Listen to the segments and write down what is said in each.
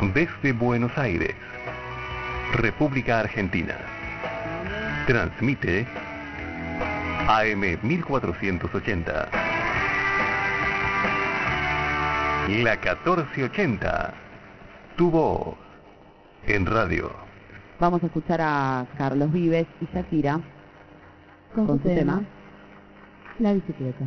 Desde Buenos Aires, República Argentina. Transmite AM 1480. La 1480. Tu voz en radio. Vamos a escuchar a Carlos Vives y Shakira con su tema La Bicicleta.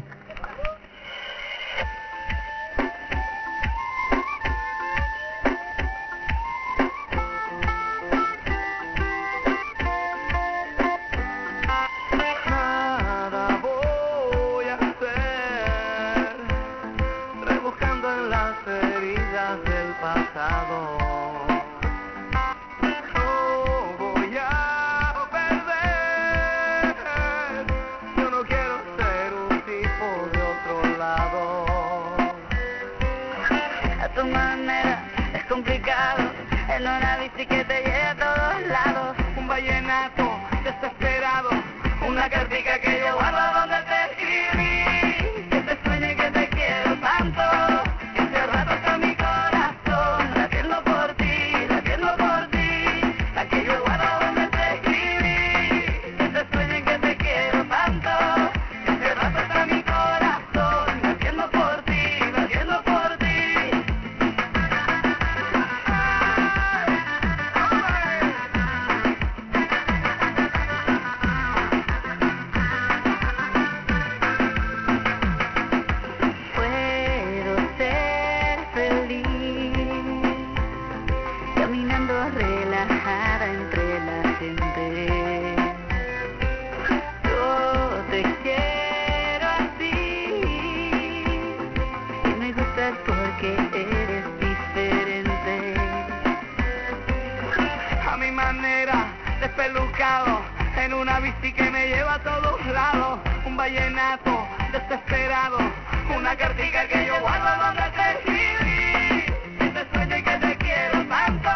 En una bici que te lleve a todos lados, un vallenato desesperado, una cartica que yo guardo donde te escribí, que te sueñe y que te quiero tanto, que hace rato está mi corazón latiendo por ti, la que yo guardo donde te escribí, que te sueñe y que te quiero tanto, que hace rato está mi corazón latiendo por ti, latiendo por ti. Relajada entre la gente, yo te quiero así y me gustas porque eres diferente. A mi manera, despelucado, en una bici que me lleva a todos lados, un vallenato desesperado, una cartica que yo guardo donde te escribí, que te sueño y que te quiero tanto.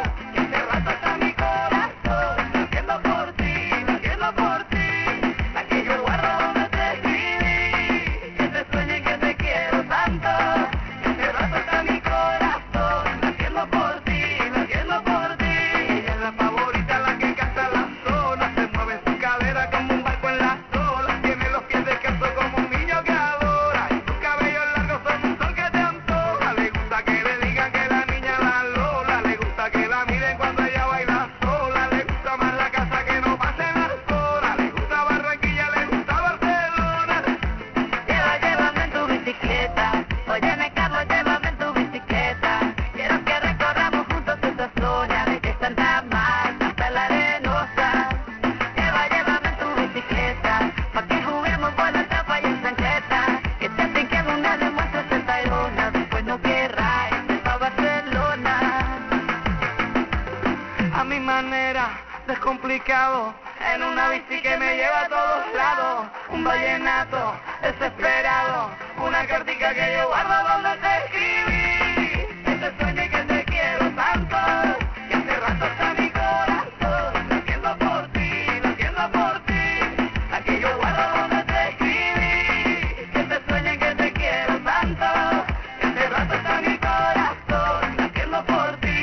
Descomplicado, en una bici que me lleva a todos lados, un vallenato desesperado, una cartica que yo guardo donde te escribí, que te sueño y que te quiero tanto, que hace rato está mi corazón latiendo por ti, la que yo guardo donde te escribí, que te sueño y que te quiero tanto, que hace rato está mi corazón latiendo por ti.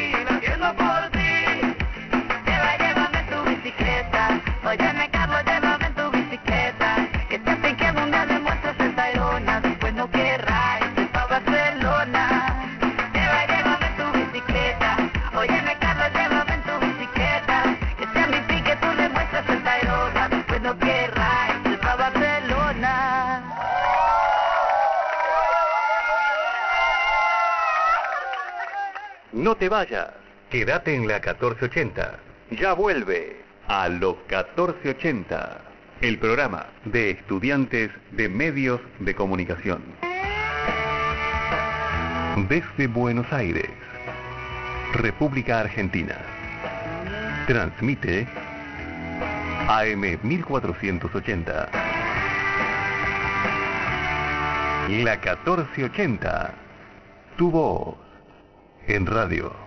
Óyeme, Carlos, llévame en tu bicicleta, que te hacen que una demuestres en Tayrona, después no querrás irte pa' Barcelona. Llévame en tu bicicleta, óyeme, Carlos, llévame en tu bicicleta, que sea mi pique tú le muestras en Tayrona, después no querrás irte pa' Barcelona. No te vayas, quédate en la 1480. Ya vuelve a los 1480, el programa de estudiantes de medios de comunicación. Desde Buenos Aires, República Argentina. Transmite AM 1480. La 1480. Tu voz en radio.